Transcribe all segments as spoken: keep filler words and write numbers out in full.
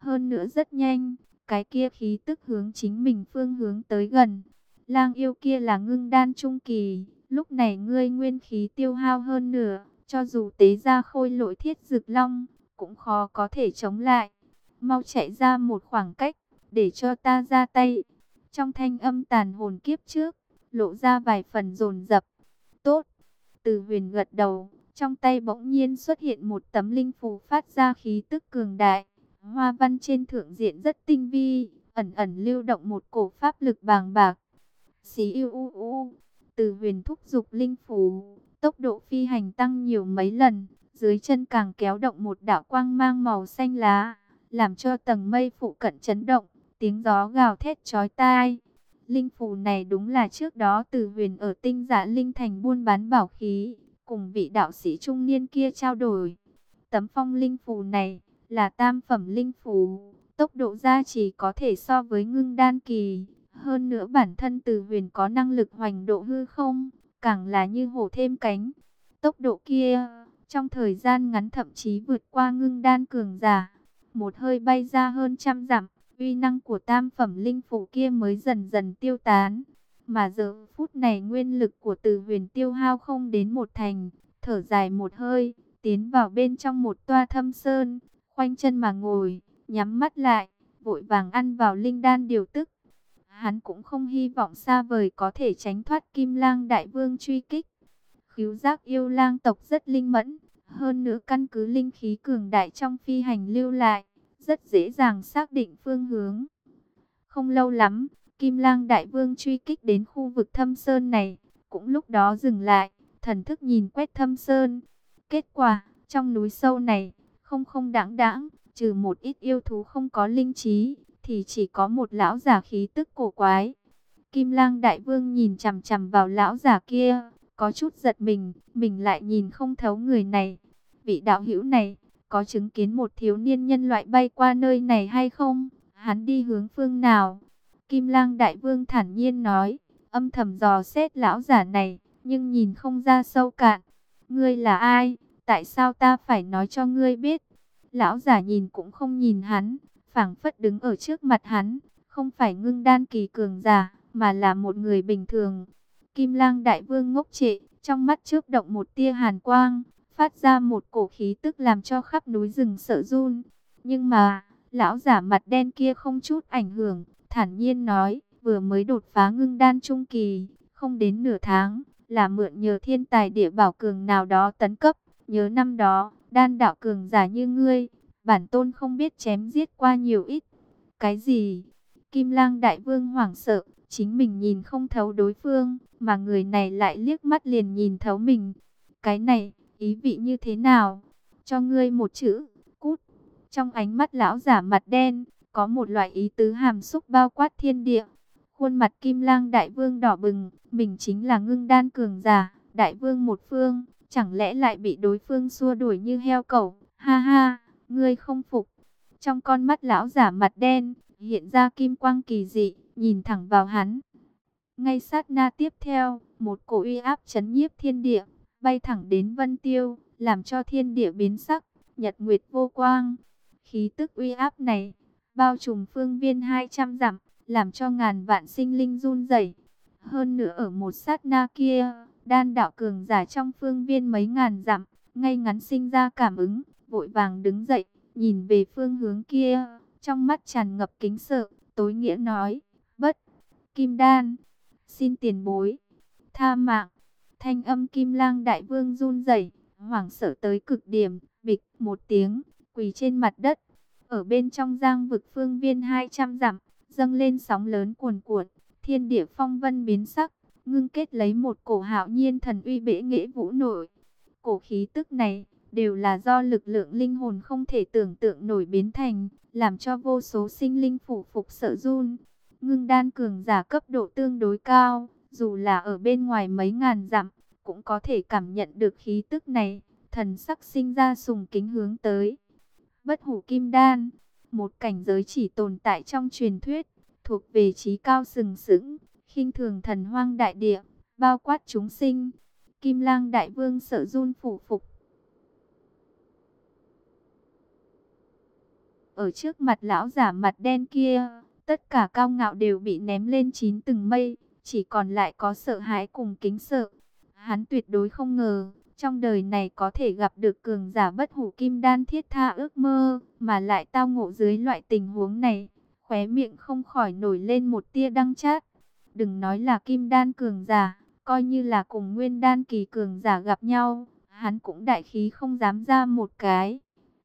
Hơn nữa rất nhanh, cái kia khí tức hướng chính mình phương hướng tới gần. Lang yêu kia là ngưng đan trung kỳ, lúc này ngươi nguyên khí tiêu hao hơn nửa, cho dù tế ra khôi lỗi thiết dực long, cũng khó có thể chống lại. Mau chạy ra một khoảng cách, để cho ta ra tay. Trong thanh âm tàn hồn kiếp trước, lộ ra vài phần dồn dập. Tốt, Từ Huyền gật đầu, trong tay bỗng nhiên xuất hiện một tấm linh phù phát ra khí tức cường đại. Hoa văn trên thượng diện rất tinh vi, ẩn ẩn lưu động một cổ pháp lực bàng bạc. Xí yêu u u, Từ Huyền thúc giục linh phù, tốc độ phi hành tăng nhiều mấy lần, dưới chân càng kéo động một đạo quang mang màu xanh lá, làm cho tầng mây phụ cận chấn động, tiếng gió gào thét chói tai. Linh phù này đúng là trước đó Từ Huyền ở Tinh Dạ Linh Thành buôn bán bảo khí, cùng vị đạo sĩ trung niên kia trao đổi. Tấm phong linh phù này là tam phẩm linh phù, tốc độ gia trì có thể so với ngưng đan kỳ. Hơn nữa bản thân Từ Huyền có năng lực hoành độ hư không, càng là như hổ thêm cánh. Tốc độ kia, trong thời gian ngắn thậm chí vượt qua ngưng đan cường giả. Một hơi bay ra hơn trăm dặm, uy năng của tam phẩm linh phù kia mới dần dần tiêu tán. Mà giờ phút này nguyên lực của Từ Huyền tiêu hao không đến một thành, thở dài một hơi, tiến vào bên trong một toa thâm sơn, khoanh chân mà ngồi, nhắm mắt lại, vội vàng ăn vào linh đan điều tức. Hắn cũng không hy vọng xa vời có thể tránh thoát Kim Lang Đại Vương truy kích. Khứu giác yêu lang tộc rất linh mẫn, hơn nữa căn cứ linh khí cường đại trong phi hành lưu lại, rất dễ dàng xác định phương hướng. Không lâu lắm, Kim Lang Đại Vương truy kích đến khu vực thâm sơn này, cũng lúc đó dừng lại, thần thức nhìn quét thâm sơn. Kết quả, trong núi sâu này, không không đãng đãng, trừ một ít yêu thú không có linh trí, thì chỉ có một lão giả khí tức cổ quái. Kim Lang Đại Vương nhìn chằm chằm vào lão giả kia, có chút giật mình, mình lại nhìn không thấu người này. Vị đạo hữu này, có chứng kiến một thiếu niên nhân loại bay qua nơi này hay không? Hắn đi hướng phương nào? Kim Lang Đại Vương thản nhiên nói, âm thầm dò xét lão giả này, nhưng nhìn không ra sâu cạn. Ngươi là ai? Tại sao ta phải nói cho ngươi biết? Lão giả nhìn cũng không nhìn hắn, phảng phất đứng ở trước mặt hắn, không phải ngưng đan kỳ cường giả, mà là một người bình thường. Kim Lang Đại Vương ngốc trệ, trong mắt chớp động một tia hàn quang, phát ra một cổ khí tức làm cho khắp núi rừng sợ run. Nhưng mà, lão giả mặt đen kia không chút ảnh hưởng, thản nhiên nói, vừa mới đột phá ngưng đan trung kỳ, không đến nửa tháng, là mượn nhờ thiên tài địa bảo cường nào đó tấn cấp. Nhớ năm đó, đan đạo cường giả như ngươi, bản tôn không biết chém giết qua nhiều ít. Cái gì? Kim Lang Đại Vương hoảng sợ, chính mình nhìn không thấu đối phương, mà người này lại liếc mắt liền nhìn thấu mình. Cái này, ý vị như thế nào? Cho ngươi một chữ, cút. Trong ánh mắt lão giả mặt đen, có một loại ý tứ hàm xúc bao quát thiên địa. Khuôn mặt Kim Lang Đại Vương đỏ bừng, mình chính là ngưng đan cường giả, Đại Vương một phương, chẳng lẽ lại bị đối phương xua đuổi như heo cẩu? Ha ha, ngươi không phục. Trong con mắt lão giả mặt đen, hiện ra kim quang kỳ dị, nhìn thẳng vào hắn. Ngay sát na tiếp theo, một cổ uy áp chấn nhiếp thiên địa, bay thẳng đến Vân Tiêu, làm cho thiên địa biến sắc, nhật nguyệt vô quang. Khí tức uy áp này, bao trùm phương viên hai trăm dặm, làm cho ngàn vạn sinh linh run rẩy. Hơn nữa ở một sát na kia, đan đạo cường giả trong phương viên mấy ngàn dặm, ngay ngắn sinh ra cảm ứng, vội vàng đứng dậy, nhìn về phương hướng kia, trong mắt tràn ngập kính sợ, tối nghĩa nói, bất, Kim Đan, xin tiền bối, tha mạng. Thanh âm Kim Lang Đại Vương run rẩy, hoảng sợ tới cực điểm, bịch một tiếng, quỳ trên mặt đất. Ở bên trong giang vực phương viên hai trăm dặm, dâng lên sóng lớn cuồn cuộn, thiên địa phong vân biến sắc, ngưng kết lấy một cổ hạo nhiên thần uy bệ nghệ vũ nổi. Cổ khí tức này, đều là do lực lượng linh hồn không thể tưởng tượng nổi biến thành, làm cho vô số sinh linh phủ phục sợ run. Ngưng đan cường giả cấp độ tương đối cao, dù là ở bên ngoài mấy ngàn dặm, cũng có thể cảm nhận được khí tức này, thần sắc sinh ra sùng kính hướng tới. Bất hủ kim đan, một cảnh giới chỉ tồn tại trong truyền thuyết, thuộc về trí cao sừng sững, khinh thường thần hoang đại địa, bao quát chúng sinh. Kim Lang Đại Vương sợ run phủ phục. ở trước mặt lão giả mặt đen kia, tất cả cao ngạo đều bị ném lên chín tầng mây, chỉ còn lại có sợ hãi cùng kính sợ. Hắn tuyệt đối không ngờ, trong đời này có thể gặp được cường giả bất hủ kim đan thiết tha ước mơ, mà lại tao ngộ dưới loại tình huống này. Khóe miệng không khỏi nổi lên một tia đắng chát. Đừng nói là kim đan cường giả, coi như là cùng nguyên đan kỳ cường giả gặp nhau, hắn cũng đại khí không dám ra một cái.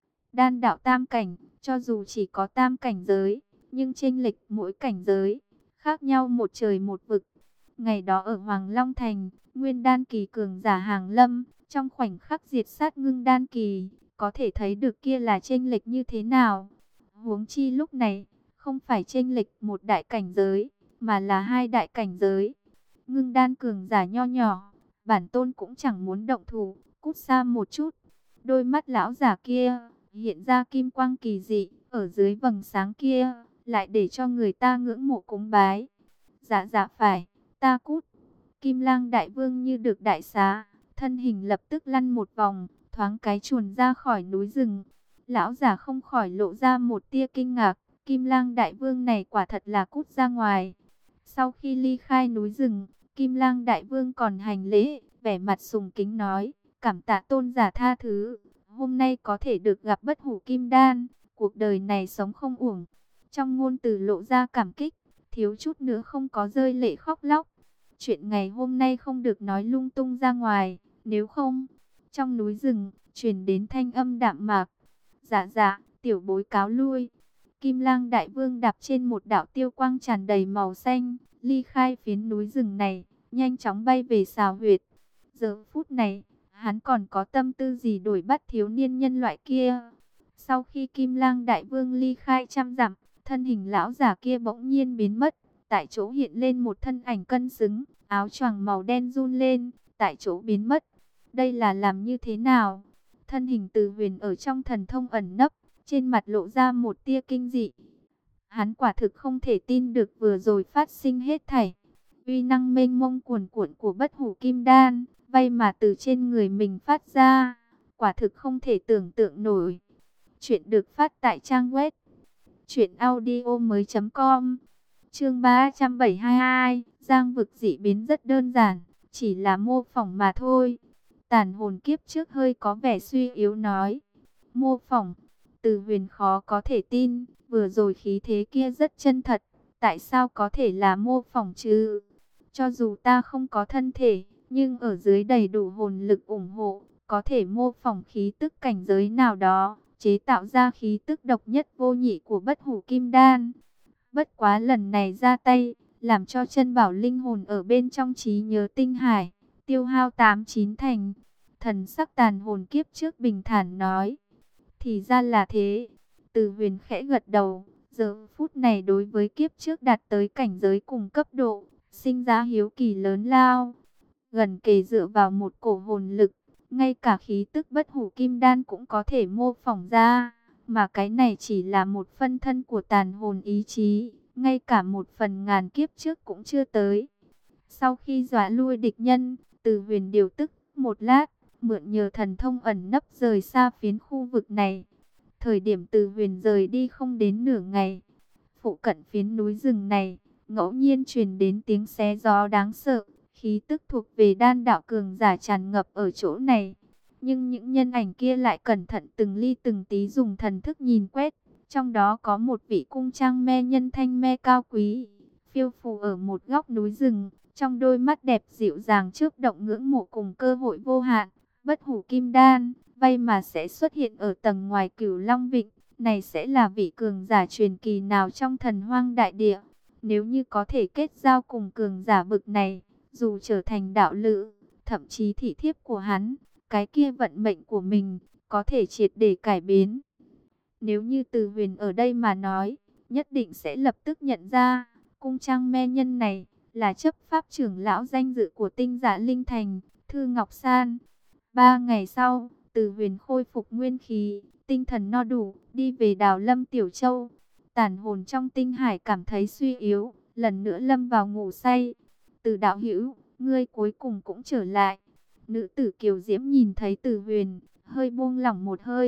Đan đạo tam cảnh, cho dù chỉ có tam cảnh giới, nhưng chênh lệch mỗi cảnh giới khác nhau một trời một vực. Ngày đó ở Hoàng Long Thành, nguyên đan kỳ cường giả hàng lâm, trong khoảnh khắc diệt sát ngưng đan kỳ, có thể thấy được kia là chênh lệch như thế nào. Huống chi lúc này, không phải chênh lệch một đại cảnh giới, mà là hai đại cảnh giới. Ngưng đan cường giả nho nhỏ, bản tôn cũng chẳng muốn động thủ, cút xa một chút. Đôi mắt lão giả kia hiện ra kim quang kỳ dị, ở dưới vầng sáng kia lại để cho người ta ngưỡng mộ cúng bái. Dạ dạ phải, ta cút. Kim Lang đại vương như được đại xá, thân hình lập tức lăn một vòng, thoáng cái chuồn ra khỏi núi rừng. Lão giả không khỏi lộ ra một tia kinh ngạc, Kim Lang đại vương này quả thật là cút ra ngoài. Sau khi ly khai núi rừng, Kim Lang đại vương còn hành lễ, vẻ mặt sùng kính nói, cảm tạ tôn giả tha thứ, hôm nay có thể được gặp bất hủ kim đan, cuộc đời này sống không uổng. Trong ngôn từ lộ ra cảm kích, thiếu chút nữa không có rơi lệ khóc lóc. Chuyện ngày hôm nay không được nói lung tung ra ngoài, nếu không, trong núi rừng, truyền đến thanh âm đạm mạc. Dạ dạ, tiểu bối cáo lui. Kim Lang đại vương đạp trên một đạo tiêu quang tràn đầy màu xanh, ly khai phiến núi rừng này, nhanh chóng bay về xào huyệt. Giờ phút này, hắn còn có tâm tư gì đuổi bắt thiếu niên nhân loại kia. Sau khi Kim Lang đại vương ly khai trăm dặm, thân hình lão giả kia bỗng nhiên biến mất. Tại chỗ hiện lên một thân ảnh cân xứng, áo choàng màu đen run lên, tại chỗ biến mất. Đây là làm như thế nào? Thân hình Từ Huyền ở trong thần thông ẩn nấp, trên mặt lộ ra một tia kinh dị. Hắn quả thực không thể tin được vừa rồi phát sinh hết thảy. Uy năng mênh mông cuồn cuộn của bất hủ kim đan, vay mà từ trên người mình phát ra, quả thực không thể tưởng tượng nổi. Chuyện được phát tại trang web truyện audio mới chấm com. Chương ba trăm bảy mươi hai, Giang vực dị biến rất đơn giản, chỉ là mô phỏng mà thôi. Tàn hồn kiếp trước hơi có vẻ suy yếu nói. Mô phỏng, Từ Huyền khó có thể tin, vừa rồi khí thế kia rất chân thật, tại sao có thể là mô phỏng chứ? Cho dù ta không có thân thể, nhưng ở dưới đầy đủ hồn lực ủng hộ, có thể mô phỏng khí tức cảnh giới nào đó, chế tạo ra khí tức độc nhất vô nhị của bất hủ kim đan. Bất quá lần này ra tay, làm cho chân bảo linh hồn ở bên trong trí nhớ tinh hải, tiêu hao tám chín thành. Thần sắc tàn hồn kiếp trước bình thản nói. Thì ra là thế. Từ Huyền khẽ gật đầu, giờ phút này đối với kiếp trước đạt tới cảnh giới cùng cấp độ, sinh ra hiếu kỳ lớn lao. Gần kề dựa vào một cổ hồn lực, ngay cả khí tức bất hủ kim đan cũng có thể mô phỏng ra. Mà cái này chỉ là một phân thân của tàn hồn ý chí, ngay cả một phần ngàn kiếp trước cũng chưa tới. Sau khi dọa lui địch nhân, Từ Huyền điều tức một lát, mượn nhờ thần thông ẩn nấp rời xa phiến khu vực này. Thời điểm Từ Huyền rời đi không đến nửa ngày, phụ cận phiến núi rừng này, ngẫu nhiên truyền đến tiếng xé gió đáng sợ, khí tức thuộc về đan đạo cường giả tràn ngập ở chỗ này. Nhưng những nhân ảnh kia lại cẩn thận từng ly từng tí dùng thần thức nhìn quét. Trong đó có một vị cung trang me nhân thanh me cao quý, phiêu phù ở một góc núi rừng. Trong đôi mắt đẹp dịu dàng chớp động ngưỡng mộ cùng cơ hội vô hạn. Bất hủ kim đan, vay mà sẽ xuất hiện ở tầng ngoài Cửu Long Vịnh. Này sẽ là vị cường giả truyền kỳ nào trong thần hoang đại địa. Nếu như có thể kết giao cùng cường giả bực này, dù trở thành đạo lữ, thậm chí thị thiếp của hắn, cái kia vận mệnh của mình có thể triệt để cải biến. Nếu như Từ Huyền ở đây mà nói, nhất định sẽ lập tức nhận ra, cung trang me nhân này là chấp pháp trưởng lão danh dự của tinh dạ linh thành, Thư Ngọc San. Ba ngày sau, Từ Huyền khôi phục nguyên khí, tinh thần no đủ, đi về Đào Lâm Tiểu Châu. Tàn hồn trong tinh hải cảm thấy suy yếu, lần nữa lâm vào ngủ say. Từ đạo hữu, ngươi cuối cùng cũng trở lại. Nữ tử kiều diễm nhìn thấy Từ Huyền, hơi buông lỏng một hơi.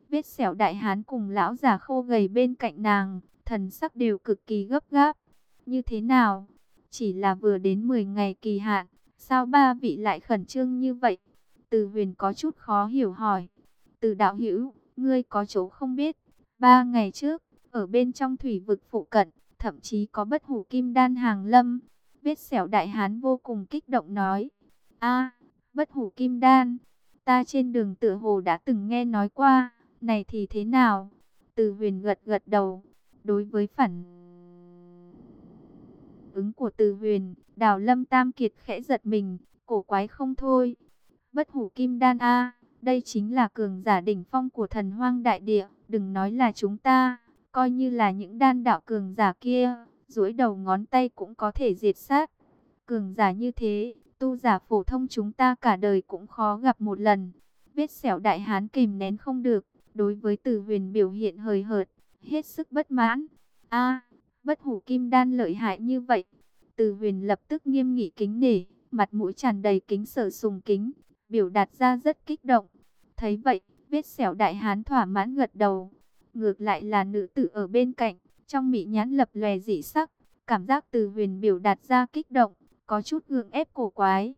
Vết sẹo đại hán cùng lão già khô gầy bên cạnh nàng, thần sắc đều cực kỳ gấp gáp. Như thế nào? Chỉ là vừa đến mười ngày kỳ hạn, sao ba vị lại khẩn trương như vậy? Từ Huyền có chút khó hiểu hỏi. Từ đạo hữu, ngươi có chỗ không biết, ba ngày trước, ở bên trong thủy vực phụ cận, thậm chí có bất hủ kim đan hàng lâm. Vết sẹo đại hán vô cùng kích động nói. A, bất hủ kim đan, ta trên đường tựa hồ đã từng nghe nói qua, này thì thế nào? Từ Huyền gật gật đầu. Đối với phản ứng của Từ Huyền, Đào Lâm Tam Kiệt khẽ giật mình, cổ quái không thôi. Bất hủ kim đan a, đây chính là cường giả đỉnh phong của thần hoang đại địa, đừng nói là chúng ta, coi như là những đan đạo cường giả kia, duỗi đầu ngón tay cũng có thể diệt sát. Cường giả như thế, tu giả phổ thông chúng ta cả đời cũng khó gặp một lần. Vết sẹo đại hán kìm nén không được, đối với Từ Huyền biểu hiện hời hợt, hết sức bất mãn. A, bất hủ kim đan lợi hại như vậy. Từ Huyền lập tức nghiêm nghị kính nể, mặt mũi tràn đầy kính sợ sùng kính, biểu đạt ra rất kích động. Thấy vậy, vết sẹo đại hán thỏa mãn gật đầu. Ngược lại là nữ tử ở bên cạnh, trong mị nhãn lập lòe dị sắc, cảm giác Từ Huyền biểu đạt ra kích động, có chút gượng ép cổ quái.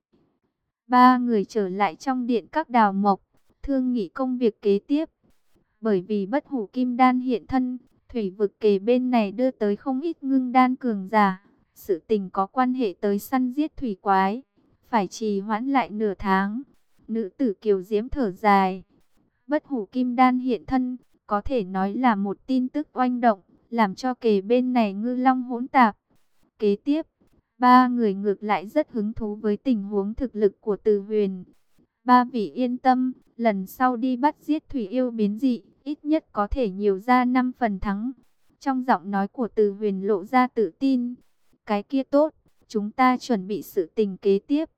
Ba người trở lại trong điện các đào mộc, thương nghị công việc kế tiếp. Bởi vì bất hủ kim đan hiện thân, thủy vực kề bên này đưa tới không ít ngưng đan cường giả. Sự tình có quan hệ tới săn giết thủy quái, phải trì hoãn lại nửa tháng. Nữ tử kiều diễm thở dài. Bất hủ kim đan hiện thân, có thể nói là một tin tức oanh động, làm cho kề bên này ngư long hỗn tạp. Kế tiếp, ba người ngược lại rất hứng thú với tình huống thực lực của Từ Huyền. Ba vị yên tâm, lần sau đi bắt giết thủy yêu biến dị, ít nhất có thể nhiều ra năm phần thắng. Trong giọng nói của Từ Huyền lộ ra tự tin. Cái kia tốt, chúng ta chuẩn bị sự tình kế tiếp.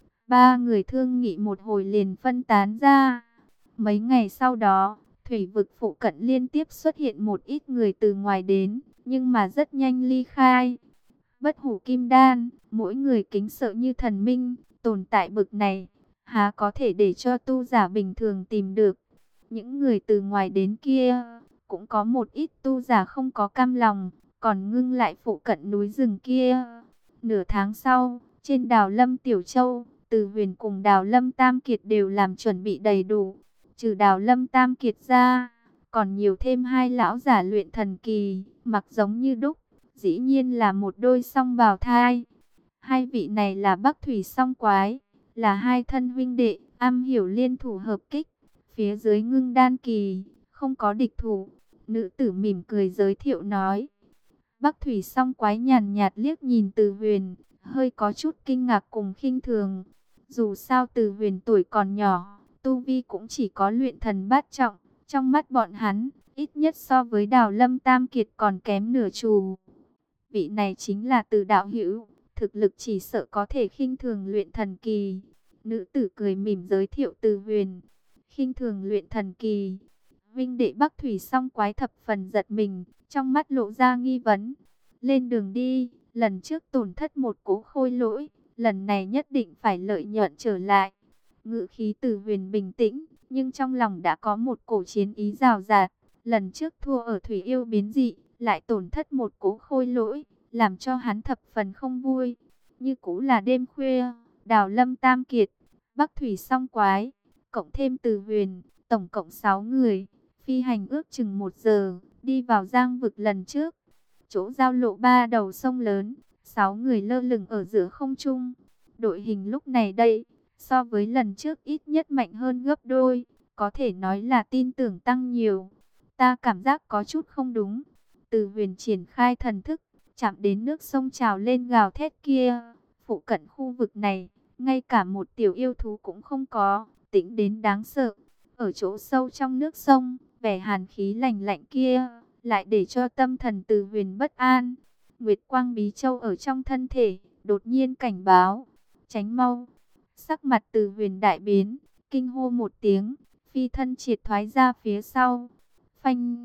Ba người thương nghị một hồi liền phân tán ra. Mấy ngày sau đó, thủy vực phụ cận liên tiếp xuất hiện một ít người từ ngoài đến, nhưng mà rất nhanh ly khai. Bất hủ kim đan, mỗi người kính sợ như thần minh, tồn tại bực này, há có thể để cho tu giả bình thường tìm được. Những người từ ngoài đến kia, cũng có một ít tu giả không có cam lòng, còn ngưng lại phụ cận núi rừng kia. Nửa tháng sau, trên đào Lâm Tiểu Châu, Từ Huyền cùng đào Lâm Tam Kiệt đều làm chuẩn bị đầy đủ. Trừ đào Lâm Tam Kiệt ra, còn nhiều thêm hai lão giả luyện thần kỳ, mặc giống như đúc, dĩ nhiên là một đôi song bào thai. Hai vị này là Bắc Thủy Song Quái, là hai thân huynh đệ, am hiểu liên thủ hợp kích. Phía dưới ngưng đan kỳ, không có địch thủ. Nữ tử mỉm cười giới thiệu nói. Bắc Thủy Song Quái nhàn nhạt liếc nhìn Từ Huyền, hơi có chút kinh ngạc cùng khinh thường. Dù sao Từ Huyền tuổi còn nhỏ, tu vi cũng chỉ có luyện thần bát trọng. Trong mắt bọn hắn, ít nhất so với đào Lâm Tam Kiệt còn kém nửa chù. Vị này chính là Từ đạo hữu, thực lực chỉ sợ có thể khinh thường luyện thần kỳ. Nữ tử cười mỉm giới thiệu Từ Huyền. Khinh thường luyện thần kỳ. Vinh đệ Bắc Thủy Song Quái thập phần giật mình, trong mắt lộ ra nghi vấn. Lên đường đi, lần trước tổn thất một cỗ khôi lỗi, lần này nhất định phải lợi nhuận trở lại. Ngữ khí Từ Huyền bình tĩnh, nhưng trong lòng đã có một cổ chiến ý rào rạt. Lần trước thua ở thủy yêu biến dị, lại tổn thất một cỗ khôi lỗi, làm cho hắn thập phần không vui. Như cũ là đêm khuya, đào Lâm Tam Kiệt, Bắc Thủy Song Quái, cộng thêm Từ Huyền, tổng cộng sáu người, phi hành ước chừng một giờ, đi vào giang vực lần trước. Chỗ giao lộ ba đầu sông lớn, sáu người lơ lửng ở giữa không trung. Đội hình lúc này đây, so với lần trước ít nhất mạnh hơn gấp đôi, có thể nói là tin tưởng tăng nhiều. Ta cảm giác có chút không đúng. Từ Huyền triển khai thần thức, chạm đến nước sông trào lên gào thét kia. Phụ cận khu vực này, ngay cả một tiểu yêu thú cũng không có, tĩnh đến đáng sợ. Ở chỗ sâu trong nước sông, vẻ hàn khí lạnh lạnh kia, lại để cho tâm thần Từ Huyền bất an. Nguyệt quang bí châu ở trong thân thể, đột nhiên cảnh báo. Tránh mau. Sắc mặt Từ Huyền đại biến, kinh hô một tiếng, phi thân triệt thoái ra phía sau. Phanh.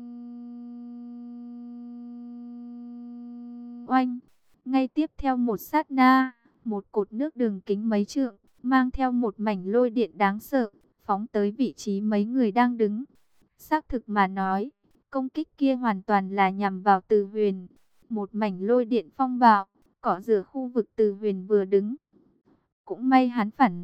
Oanh. Ngay tiếp theo một sát na, một cột nước đường kính mấy trượng, mang theo một mảnh lôi điện đáng sợ, phóng tới vị trí mấy người đang đứng. Xác thực mà nói, công kích kia hoàn toàn là nhằm vào Từ Huyền. Một mảnh lôi điện phong bạo, cỏ rửa khu vực Từ Huyền vừa đứng. Cũng may hắn phản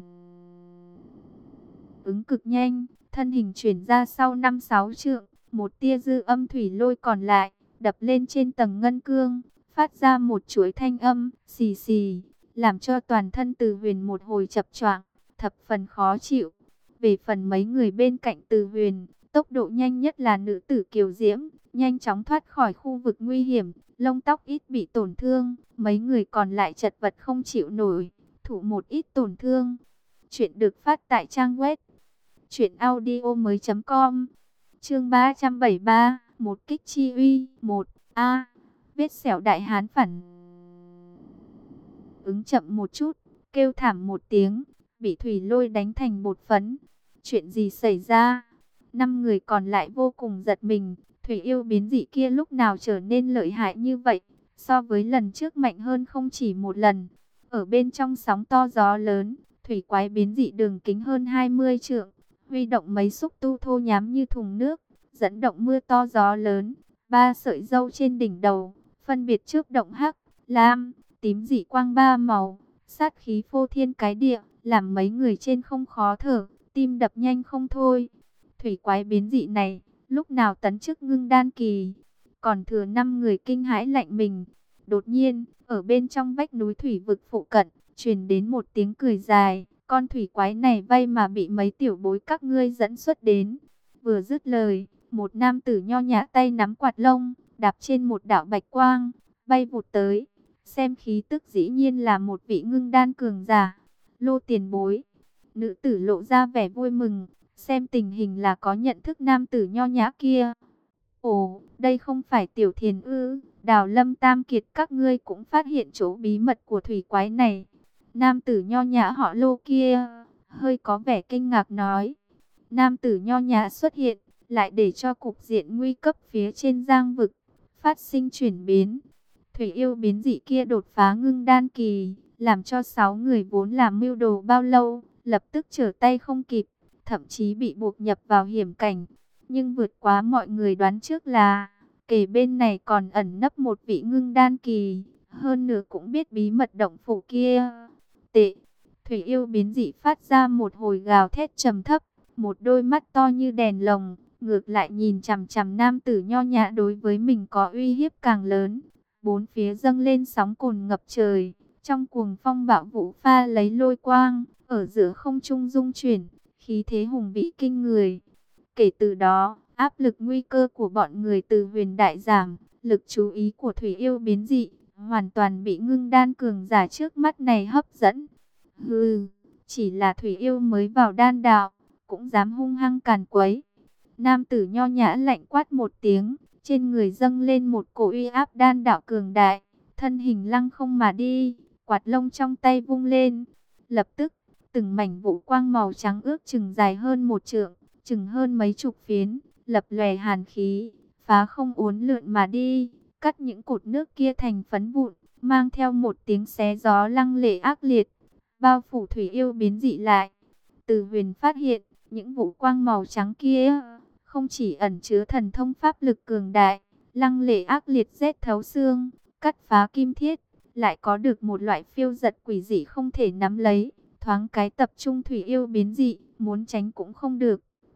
ứng cực nhanh, thân hình chuyển ra sau năm sáu trượng, một tia dư âm thủy lôi còn lại, đập lên trên tầng ngân cương, phát ra một chuỗi thanh âm, xì xì, làm cho toàn thân Từ Huyền một hồi chập choạng, thập phần khó chịu. Về phần mấy người bên cạnh Từ Huyền, tốc độ nhanh nhất là nữ tử Kiều Diễm, nhanh chóng thoát khỏi khu vực nguy hiểm, lông tóc ít bị tổn thương, mấy người còn lại chật vật không chịu nổi, thụ một ít tổn thương. Chuyện được phát tại trang web truyện audio mới.com. Chương ba trăm bảy mươi ba, một kích chi uy, một a. Vết sẹo đại hán phản ứng chậm một chút, kêu thảm một tiếng, bị thủy lôi đánh thành bột phấn. Chuyện gì xảy ra? Năm người còn lại vô cùng giật mình, thủy yêu biến dị kia lúc nào trở nên lợi hại như vậy, so với lần trước mạnh hơn không chỉ một lần. Ở bên trong sóng to gió lớn, thủy quái biến dị đường kính hơn hai mươi trượng, huy động mấy xúc tu thô nhám như thùng nước, dẫn động mưa to gió lớn. Ba sợi râu trên đỉnh đầu, phân biệt chớp động hắc, lam, tím dị quang ba màu, sát khí phô thiên cái địa, làm mấy người trên không khó thở, tim đập nhanh không thôi. Thủy quái biến dị này, lúc nào tấn chức ngưng đan kỳ, còn thừa năm người kinh hãi lạnh mình. Đột nhiên, ở bên trong vách núi thủy vực phụ cận, truyền đến một tiếng cười dài, con thủy quái này vay mà bị mấy tiểu bối các ngươi dẫn xuất đến. Vừa dứt lời, một nam tử nho nhã tay nắm quạt lông, đạp trên một đạo bạch quang, bay vụt tới. Xem khí tức dĩ nhiên là một vị ngưng đan cường giả. Lô tiền bối. Nữ tử lộ ra vẻ vui mừng, xem tình hình là có nhận thức nam tử nho nhã kia. Ồ, đây không phải Tiểu Thiền ư? Đào Lâm Tam Kiệt các ngươi cũng phát hiện chỗ bí mật của thủy quái này. Nam tử nho nhã họ Lô kia hơi có vẻ kinh ngạc nói. Nam tử nho nhã xuất hiện, lại để cho cục diện nguy cấp phía trên giang vực phát sinh chuyển biến. Thủy yêu biến dị kia đột phá ngưng đan kỳ, làm cho sáu người vốn làm mưu đồ bao lâu, lập tức trở tay không kịp, thậm chí bị buộc nhập vào hiểm cảnh. Nhưng vượt quá mọi người đoán trước là, kể bên này còn ẩn nấp một vị ngưng đan kỳ, hơn nữa cũng biết bí mật động phủ kia. Tệ, Thủy yêu biến dị phát ra một hồi gào thét trầm thấp, một đôi mắt to như đèn lồng, ngược lại nhìn chằm chằm nam tử nho nhã đối với mình có uy hiếp càng lớn. Bốn phía dâng lên sóng cồn ngập trời, trong cuồng phong bạo vũ pha lấy lôi quang, ở giữa không trung dung chuyển, khí thế hùng vĩ kinh người. Kể từ đó, áp lực nguy cơ của bọn người Từ Huyền đại giảm, lực chú ý của thủy yêu biến dị hoàn toàn bị ngưng đan cường giả trước mắt này hấp dẫn. Hừ, chỉ là thủy yêu mới vào đan đạo, cũng dám hung hăng càn quấy. Nam tử nho nhã lạnh quát một tiếng, trên người dâng lên một cổ uy áp đan đạo cường đại, thân hình lăng không mà đi, quạt lông trong tay vung lên. Lập tức, từng mảnh vũ quang màu trắng ước chừng dài hơn một trượng, chừng hơn mấy chục phiến, lập lòe hàn khí, phá không uốn lượn mà đi, cắt những cột nước kia thành phấn vụn, mang theo một tiếng xé gió lăng lệ ác liệt, bao phủ thủy yêu biến dị lại. Từ Huyền phát hiện, những vũ quang màu trắng kia không chỉ ẩn chứa thần thông pháp lực cường đại, lăng lệ ác liệt rét thấu xương, cắt phá kim thiết, lại có được một loại phiêu giật quỷ dị không thể nắm lấy, thoáng cái tập trung thủy yêu biến dị, muốn tránh cũng không được.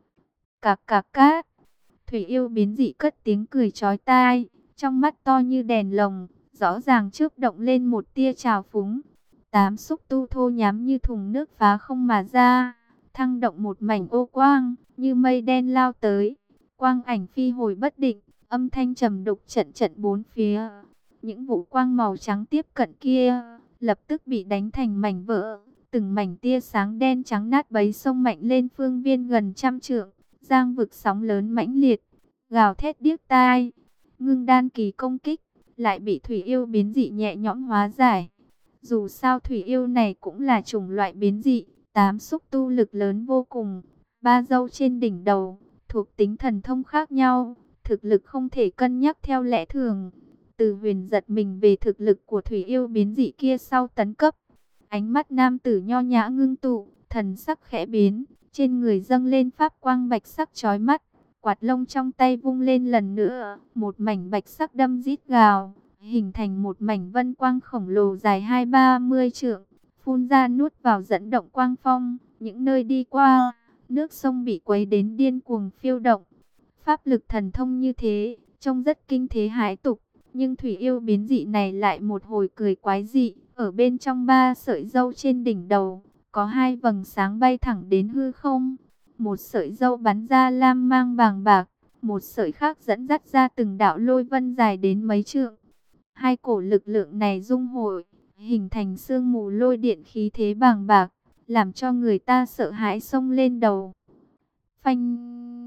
Cạc cạc cát, thủy yêu biến dị cất tiếng cười chói tai, trong mắt to như đèn lồng, rõ ràng chớp động lên một tia trào phúng. Tám xúc tu thô nhám như thùng nước phá không mà ra, thăng động một mảnh ô quang, như mây đen lao tới, quang ảnh phi hồi bất định, âm thanh trầm đục trận trận bốn phía. Những vũ quang màu trắng tiếp cận kia, lập tức bị đánh thành mảnh vỡ, từng mảnh tia sáng đen trắng nát bấy xông mạnh lên phương viên gần trăm trượng, giang vực sóng lớn mãnh liệt, gào thét điếc tai. Ngưng đan kỳ công kích, lại bị thủy yêu biến dị nhẹ nhõm hóa giải. Dù sao thủy yêu này cũng là chủng loại biến dị, tám xúc tu lực lớn vô cùng, ba râu trên đỉnh đầu, thuộc tính thần thông khác nhau, thực lực không thể cân nhắc theo lẽ thường. Từ Huyền giật mình về thực lực của thủy yêu biến dị kia sau tấn cấp. Ánh mắt nam tử nho nhã ngưng tụ, thần sắc khẽ biến, trên người dâng lên pháp quang bạch sắc chói mắt, Quạt lông trong tay vung lên lần nữa, một mảnh bạch sắc đâm rít gào, hình thành một mảnh vân quang khổng lồ dài hai ba mươi trượng, phun ra nuốt vào dẫn động quang phong, những nơi đi qua, nước sông bị quấy đến điên cuồng phiêu động. Pháp lực thần thông như thế, trông rất kinh thế hãi tục, nhưng thủy yêu biến dị này lại một hồi cười quái dị, ở bên trong ba sợi râu trên đỉnh đầu, có hai vầng sáng bay thẳng đến hư không. Một sợi râu bắn ra lam mang vàng bạc, một sợi khác dẫn dắt ra từng đạo lôi vân dài đến mấy trượng. Hai cổ lực lượng này dung hội, hình thành sương mù lôi điện khí thế bàng bạc, làm cho người ta sợ hãi xông lên đầu. Phanh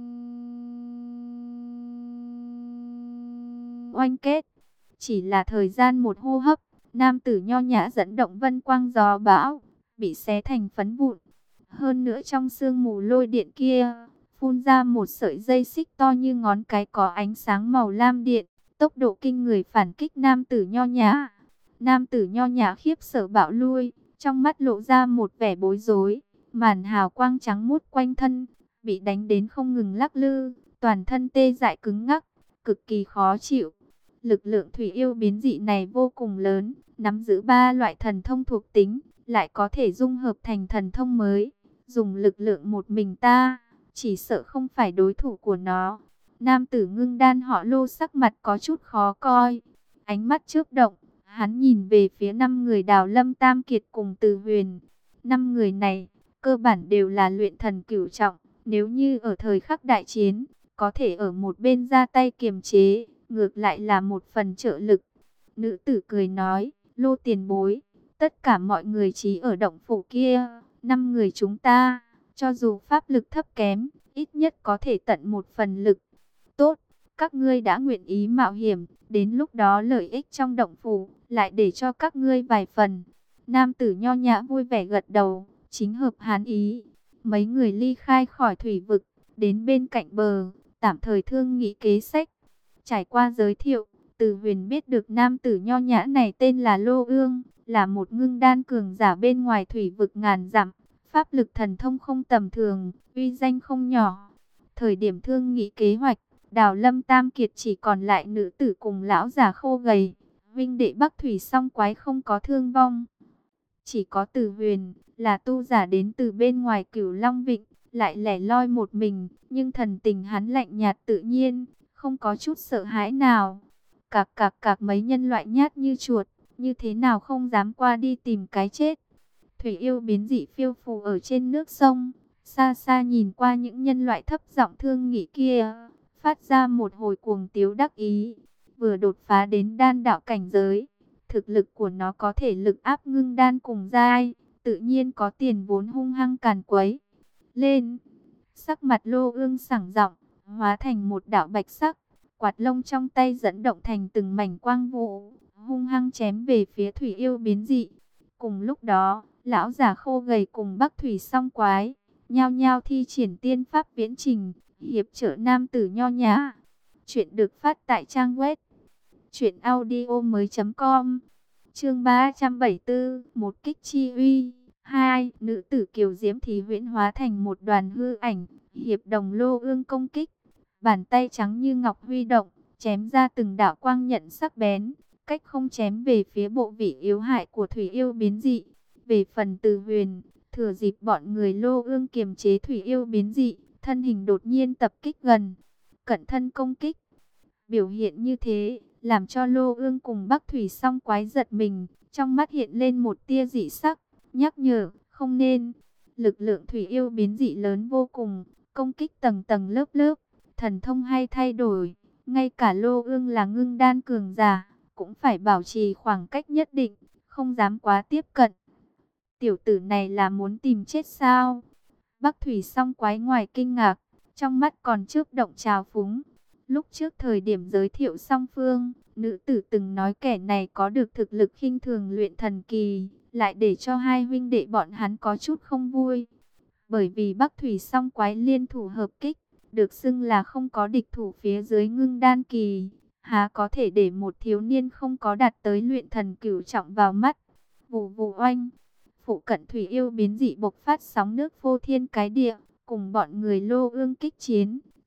oanh kết, chỉ là thời gian một hô hấp, nam tử nho nhã dẫn động vân quang gió bão, bị xé thành phấn vụn. Hơn nữa trong sương mù lôi điện kia, phun ra một sợi dây xích to như ngón cái có ánh sáng màu lam điện, tốc độ kinh người phản kích nam tử nho nhã. Nam tử nho nhã khiếp sợ bạo lui, trong mắt lộ ra một vẻ bối rối, màn hào quang trắng muốt quanh thân, bị đánh đến không ngừng lắc lư, toàn thân tê dại cứng ngắc, cực kỳ khó chịu. Lực lượng thủy yêu biến dị này vô cùng lớn, nắm giữ ba loại thần thông thuộc tính, lại có thể dung hợp thành thần thông mới. Dùng lực lượng một mình ta, chỉ sợ không phải đối thủ của nó. Nam tử ngưng đan họ Lô sắc mặt có chút khó coi. Ánh mắt chớp động, hắn nhìn về phía năm người Đào Lâm Tam Kiệt cùng Từ Huyền. Năm người này, cơ bản đều là luyện thần cửu trọng. Nếu như ở thời khắc đại chiến, có thể ở một bên ra tay kiềm chế, ngược lại là một phần trợ lực. Nữ tử cười nói, Lô tiền bối, tất cả mọi người chỉ ở động phủ kia. Năm người chúng ta, cho dù pháp lực thấp kém, ít nhất có thể tận một phần lực. Tốt, các ngươi đã nguyện ý mạo hiểm, đến lúc đó lợi ích trong động phủ, lại để cho các ngươi vài phần. Nam tử nho nhã vui vẻ gật đầu, chính hợp hán ý. Mấy người ly khai khỏi thủy vực, đến bên cạnh bờ, tạm thời thương nghị kế sách. Trải qua giới thiệu, Từ Huyền biết được nam tử nho nhã này tên là Lô Ương, là một ngưng đan cường giả bên ngoài thủy vực ngàn dặm, pháp lực thần thông không tầm thường, uy danh không nhỏ. Thời điểm thương nghị kế hoạch, Đào Lâm Tam Kiệt chỉ còn lại nữ tử cùng lão già khô gầy, huynh đệ Bắc Thủy song quái không có thương vong. Chỉ có Từ Huyền, là tu giả đến từ bên ngoài Cửu Long Vịnh, lại lẻ loi một mình, nhưng thần tình hắn lạnh nhạt tự nhiên, không có chút sợ hãi nào. Cạc cạc cạc mấy nhân loại nhát như chuột, như thế nào không dám qua đi tìm cái chết. Thủy yêu biến dị phiêu phù ở trên nước sông, xa xa nhìn qua những nhân loại thấp giọng thương nghị kia, phát ra một hồi cuồng tiếu đắc ý. Vừa đột phá đến đan đạo cảnh giới, thực lực của nó có thể lực áp ngưng đan cùng giai, tự nhiên có tiền vốn hung hăng càn quấy. Lên, sắc mặt Lô Ương sảng giọng, hóa thành một đạo bạch sắc, quạt lông trong tay dẫn động thành từng mảnh quang vụ, hung hăng chém về phía thủy yêu biến dị. Cùng lúc đó, lão già khô gầy cùng Bắc Thủy song quái, nhao nhao thi triển tiên pháp viễn trình, hiệp trợ nam tử nho nhã. Chuyện được phát tại trang web truyện audio mới com. Chương ba trăm bảy mươi tư, một kích chi uy. Hai, nữ tử kiều diễm thì huyễn hóa thành một đoàn hư ảnh, hiệp đồng Lô Ương công kích. Bàn tay trắng như ngọc huy động, chém ra từng đạo quang nhận sắc bén, cách không chém về phía bộ vị yếu hại của thủy yêu biến dị. Về phần Từ Huyền, thừa dịp bọn người Lô Ương kiềm chế thủy yêu biến dị, thân hình đột nhiên tập kích gần, cận thân công kích. Biểu hiện như thế, làm cho Lô Ương cùng Bắc Thủy song quái giật mình, trong mắt hiện lên một tia dị sắc, nhắc nhở, không nên. Lực lượng thủy yêu biến dị lớn vô cùng, công kích tầng tầng lớp lớp, thần thông hay thay đổi, ngay cả Lô Ương là ngưng đan cường giả, cũng phải bảo trì khoảng cách nhất định, không dám quá tiếp cận. Tiểu tử này là muốn tìm chết sao? Bắc Thủy song quái ngoài kinh ngạc, trong mắt còn chớp động trào phúng. Lúc trước thời điểm giới thiệu song phương, nữ tử từng nói kẻ này có được thực lực khinh thường luyện thần kỳ, lại để cho hai huynh đệ bọn hắn có chút không vui. Bởi vì Bắc Thủy song quái liên thủ hợp kích, được xưng là không có địch thủ phía dưới ngưng đan kỳ, há có thể để một thiếu niên không có đạt tới luyện thần cửu trọng vào mắt. Vù vù oanh, phụ cận thủy yêu biến dị bộc phát sóng nước phô thiên cái địa, cùng bọn người Lô Ương kích chiến,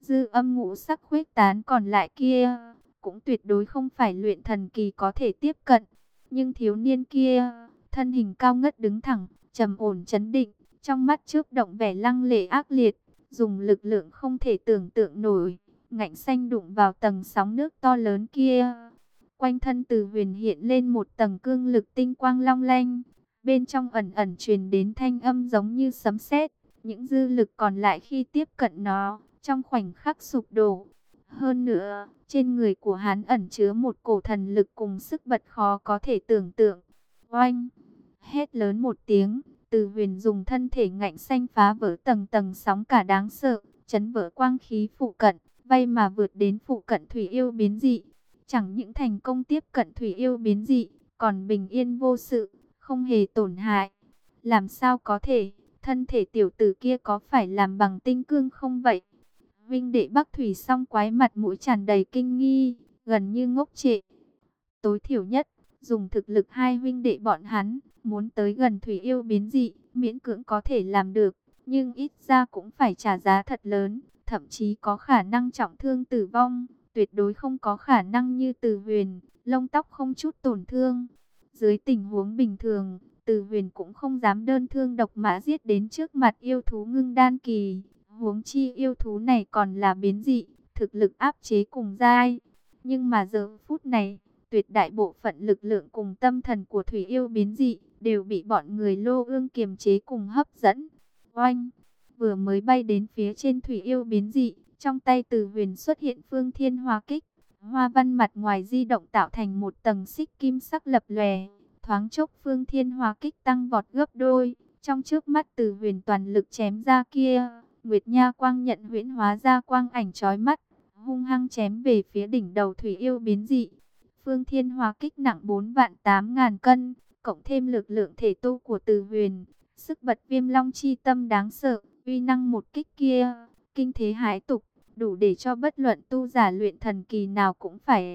Dư âm ngũ sắc khuếch tán còn lại kia, cũng tuyệt đối không phải luyện thần kỳ có thể tiếp cận. Nhưng thiếu niên kia, thân hình cao ngất đứng thẳng, trầm ổn chấn định, trong mắt chớp động vẻ lăng lệ ác liệt, dùng lực lượng không thể tưởng tượng nổi, ngạnh xanh đụng vào tầng sóng nước to lớn kia. Quanh thân Từ Huyền hiện lên một tầng cương lực tinh quang long lanh, bên trong ẩn ẩn truyền đến thanh âm giống như sấm sét, những dư lực còn lại khi tiếp cận nó, trong khoảnh khắc sụp đổ. Hơn nữa, trên người của hắn ẩn chứa một cổ thần lực cùng sức bật khó có thể tưởng tượng. Oanh! Hét lớn một tiếng, Từ Huyền dùng thân thể ngạnh xanh phá vỡ tầng tầng sóng cả đáng sợ, chấn vỡ quang khí phụ cận, vay mà vượt đến phụ cận thủy yêu biến dị. Chẳng những thành công tiếp cận thủy yêu biến dị, còn bình yên vô sự, không hề tổn hại. Làm sao có thể, thân thể tiểu tử kia có phải làm bằng tinh cương không vậy? Vinh đệ Bắc Thủy song quái mặt mũi tràn đầy kinh nghi, gần như ngốc trệ. Tối thiểu nhất, dùng thực lực hai huynh đệ bọn hắn, muốn tới gần thủy yêu biến dị, miễn cưỡng có thể làm được, nhưng ít ra cũng phải trả giá thật lớn, thậm chí có khả năng trọng thương tử vong, tuyệt đối không có khả năng như Từ Huyền, lông tóc không chút tổn thương. Dưới tình huống bình thường, Từ Huyền cũng không dám đơn thương độc mã giết đến trước mặt yêu thú ngưng đan kỳ, huống chi yêu thú này còn là biến dị, thực lực áp chế cùng giai. Nhưng mà giờ phút này, tuyệt đại bộ phận lực lượng cùng tâm thần của thủy yêu biến dị đều bị bọn người Lô Ương kiềm chế cùng hấp dẫn. Oanh! Vừa mới bay đến phía trên thủy yêu biến dị, trong tay Từ Huyền xuất hiện Phương Thiên Hoa Kích, hoa văn mặt ngoài di động tạo thành một tầng xích kim sắc lập lòe, thoáng chốc Phương Thiên Hoa Kích tăng vọt gấp đôi, trong chớp mắt Từ Huyền toàn lực chém ra kia, Nguyệt Nha quang nhận huyễn hóa ra quang ảnh chói mắt, hung hăng chém về phía đỉnh đầu thủy yêu biến dị. Phương Thiên Hoa Kích nặng bốn vạn tám ngàn cân, cộng thêm lực lượng thể tu của Từ Huyền, sức bật Viêm Long chi tâm đáng sợ, uy năng một kích kia, kinh thế hãi tục, đủ để cho bất luận tu giả luyện thần kỳ nào cũng phải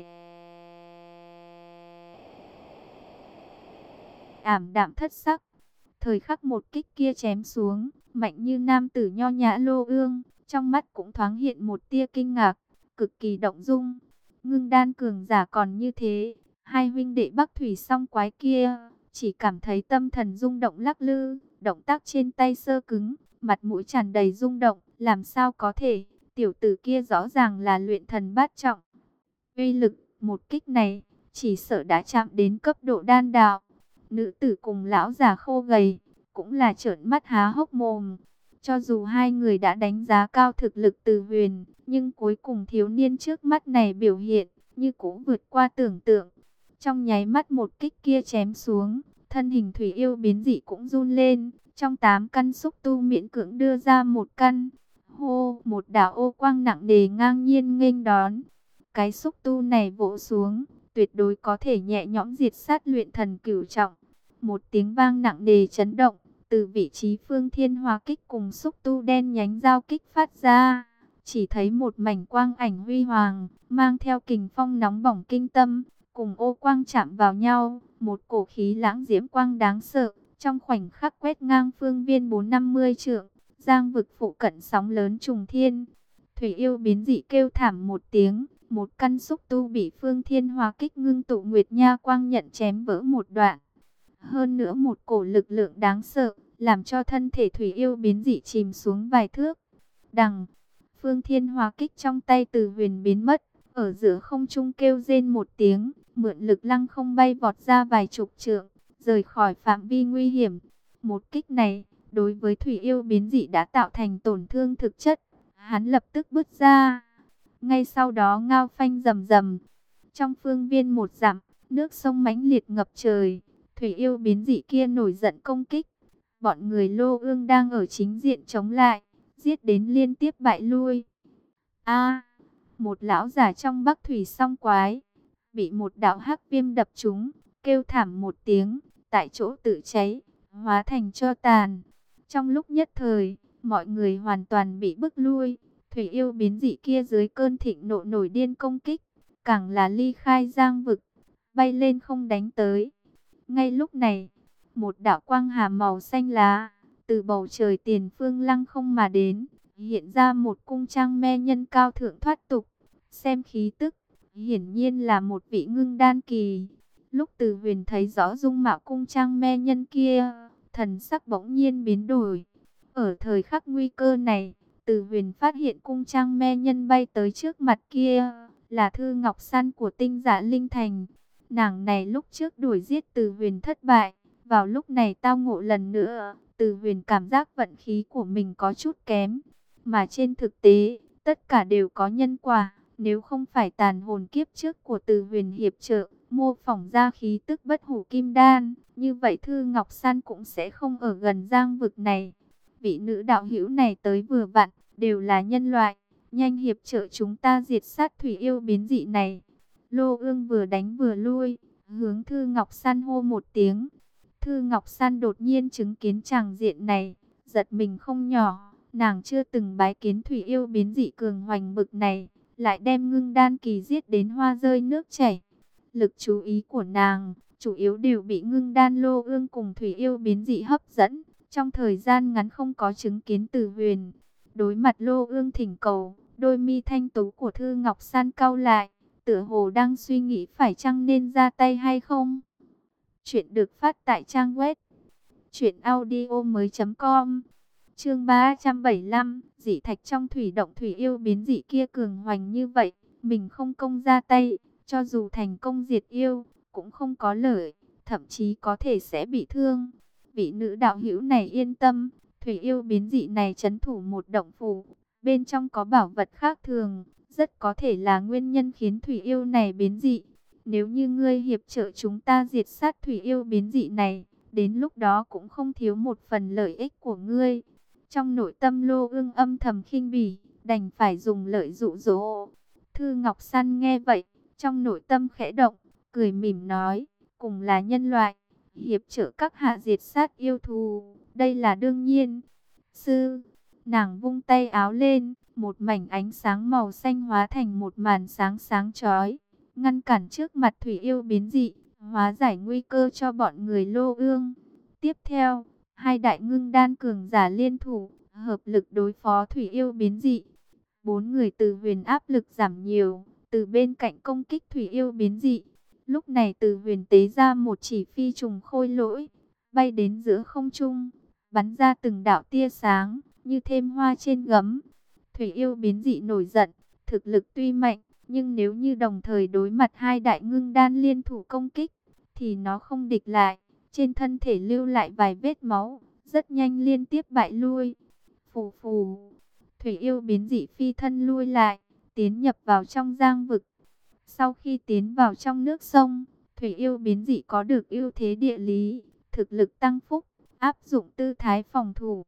ảm đạm thất sắc. Thời khắc một kích kia chém xuống, mạnh như nam tử nho nhã Lô Ương, trong mắt cũng thoáng hiện một tia kinh ngạc, cực kỳ động dung. Ngưng đan cường giả còn như thế, hai huynh đệ Bắc Thủy song quái kia, chỉ cảm thấy tâm thần rung động lắc lư, động tác trên tay sơ cứng, mặt mũi tràn đầy rung động, làm sao có thể, tiểu tử kia rõ ràng là luyện thần bát trọng. Uy lực, một kích này, chỉ sợ đã chạm đến cấp độ đan đạo. Nữ tử cùng lão già khô gầy, cũng là trợn mắt há hốc mồm. Cho dù hai người đã đánh giá cao thực lực Từ Huyền, nhưng cuối cùng thiếu niên trước mắt này biểu hiện, như cũng vượt qua tưởng tượng. Trong nháy mắt một kích kia chém xuống, thân hình thủy yêu biến dị cũng run lên, trong tám căn xúc tu miễn cưỡng đưa ra một căn. Hô, một đạo ô quang nặng nề ngang nhiên nghênh đón. Cái xúc tu này vỗ xuống, tuyệt đối có thể nhẹ nhõm diệt sát luyện thần cửu trọng. Một tiếng vang nặng nề chấn động, từ vị trí Phương Thiên Hoa Kích cùng xúc tu đen nhánh giao kích phát ra. Chỉ thấy một mảnh quang ảnh huy hoàng, mang theo kình phong nóng bỏng kinh tâm, cùng ô quang chạm vào nhau, một cổ khí lãng diễm quang đáng sợ, trong khoảnh khắc quét ngang phương viên bốn năm mươi trượng, giang vực phụ cận sóng lớn trùng thiên. Thủy yêu biến dị kêu thảm một tiếng, một căn xúc tu bị Phương Thiên Hoa Kích ngưng tụ Nguyệt Nha quang nhận chém vỡ một đoạn. Hơn nữa một cổ lực lượng đáng sợ, làm cho thân thể thủy yêu biến dị chìm xuống vài thước. Đằng, Phương Thiên Hoa Kích trong tay Từ Huyền biến mất, ở giữa không trung kêu rên một tiếng, mượn lực lăng không bay vọt ra vài chục trượng, rời khỏi phạm vi nguy hiểm. Một kích này, đối với thủy yêu biến dị đã tạo thành tổn thương thực chất, hắn lập tức bứt ra. Ngay sau đó ngao phanh rầm rầm, trong phương viên một dặm, nước sông mãnh liệt ngập trời, thủy yêu biến dị kia nổi giận công kích. Bọn người Lô Ương đang ở chính diện chống lại, giết đến liên tiếp bại lui. A, một lão già trong Bắc Thủy song quái, bị một đạo hắc viêm đập trúng, kêu thảm một tiếng, tại chỗ tự cháy, hóa thành tro tàn. Trong lúc nhất thời, mọi người hoàn toàn bị bức lui. Thủy yêu biến dị kia dưới cơn thịnh nộ nổi điên công kích, càng là ly khai giang vực, bay lên không đánh tới. Ngay lúc này, một đạo quang hà màu xanh lá từ bầu trời tiền phương lăng không mà đến, hiện ra một cung trang me nhân cao thượng thoát tục, xem khí tức, hiển nhiên là một vị ngưng đan kỳ. Lúc Từ Huyền thấy rõ dung mạo cung trang me nhân kia, thần sắc bỗng nhiên biến đổi. Ở thời khắc nguy cơ này, Từ Huyền phát hiện cung trang me nhân bay tới trước mặt kia là Thư Ngọc San của Tinh Dạ Linh Thành. Nàng này lúc trước đuổi giết Từ Huyền thất bại, vào lúc này tao ngộ lần nữa. Từ Huyền cảm giác vận khí của mình có chút kém, mà trên thực tế, tất cả đều có nhân quả. Nếu không phải tàn hồn kiếp trước của Từ Huyền hiệp trợ, mô phỏng ra khí tức bất hủ kim đan, như vậy Thư Ngọc San cũng sẽ không ở gần giang vực này. Vị nữ đạo hữu này tới vừa vặn, đều là nhân loại, nhanh hiệp trợ chúng ta diệt sát thủy yêu biến dị này. Lô Ương vừa đánh vừa lui, hướng Thư Ngọc San hô một tiếng. Thư Ngọc San đột nhiên chứng kiến tràng diện này, giật mình không nhỏ. Nàng chưa từng bái kiến thủy yêu biến dị cường hoành bực này, lại đem ngưng đan kỳ giết đến hoa rơi nước chảy. Lực chú ý của nàng chủ yếu đều bị ngưng đan Lô Ương cùng thủy yêu biến dị hấp dẫn. Trong thời gian ngắn không có chứng kiến Từ Huyền. Đối mặt Lô Ương thỉnh cầu, đôi mi thanh tú của Thư Ngọc San cau lại, tựa hồ đang suy nghĩ phải chăng nên ra tay hay không. Chuyện được phát tại trang web truyện audio mới chấm com. Chương ba trăm bảy mươi lăm, dị thạch trong thủy động thủy yêu biến dị kia cường hoành như vậy, mình không công ra tay, cho dù thành công diệt yêu, cũng không có lợi, thậm chí có thể sẽ bị thương. Vị nữ đạo hữu này yên tâm, thủy yêu biến dị này trấn thủ một động phủ, bên trong có bảo vật khác thường, rất có thể là nguyên nhân khiến thủy yêu này biến dị. Nếu như ngươi hiệp trợ chúng ta diệt sát thủy yêu biến dị này, đến lúc đó cũng không thiếu một phần lợi ích của ngươi. Trong nội tâm Lô Ương âm thầm khinh bỉ, đành phải dùng lợi dụ dỗ. Thư Ngọc San nghe vậy, trong nội tâm khẽ động, cười mỉm nói, cùng là nhân loại, hiệp trợ các hạ diệt sát yêu thù, đây là đương nhiên. Sư, nàng vung tay áo lên, một mảnh ánh sáng màu xanh hóa thành một màn sáng sáng chói, ngăn cản trước mặt thủy yêu biến dị, hóa giải nguy cơ cho bọn người Lô Ương. Tiếp theo, hai đại ngưng đan cường giả liên thủ, hợp lực đối phó thủy yêu biến dị. Bốn người Từ Huyền áp lực giảm nhiều, từ bên cạnh công kích thủy yêu biến dị. Lúc này Từ Huyền tế ra một chỉ phi trùng khôi lỗi, bay đến giữa không trung, bắn ra từng đạo tia sáng, như thêm hoa trên gấm. Thủy yêu biến dị nổi giận, thực lực tuy mạnh, nhưng nếu như đồng thời đối mặt hai đại ngưng đan liên thủ công kích, thì nó không địch lại. Trên thân thể lưu lại vài vết máu, rất nhanh liên tiếp bại lui. Phù phù, thủy yêu biến dị phi thân lui lại, tiến nhập vào trong giang vực. Sau khi tiến vào trong nước sông, thủy yêu biến dị có được ưu thế địa lý, thực lực tăng phúc, áp dụng tư thái phòng thủ.